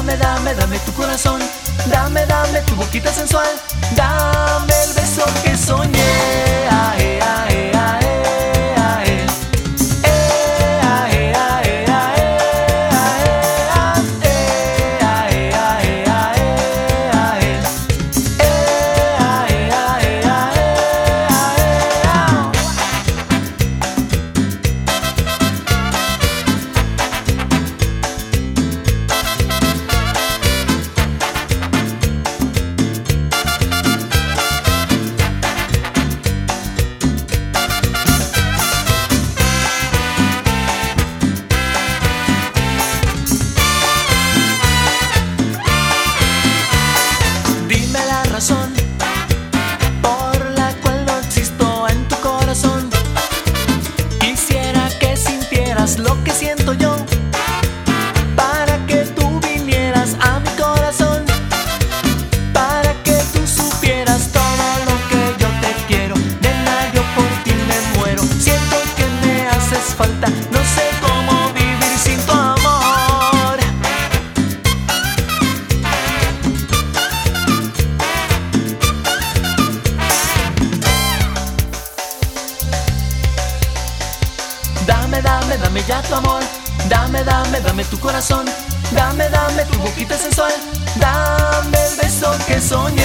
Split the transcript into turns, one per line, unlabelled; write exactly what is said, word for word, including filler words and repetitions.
Dame, dame, dame tu corazón. Dame, dame tu boquita sensual. Dame el beso que soñé. Ae, ae, ae, ae. Eh, ae, ae, ae, ae. Eh, ae, ae, ae, ae. Eh, ae, ae, ae, ae. Dime la razón por la cual no existo en tu corazón. Quisiera que sintieras lo que siento yo, para que tú vinieras a mi corazón, para que tú supieras todo lo que yo te quiero. Nena, yo por ti me muero. Siento que me haces falta, no sé cómo vivir sin tu amor. Dame, dame, dame ya tu amor. Dame, dame, dame tu corazón. Dame, dame tu boquita sensual. Dame el beso que soñé.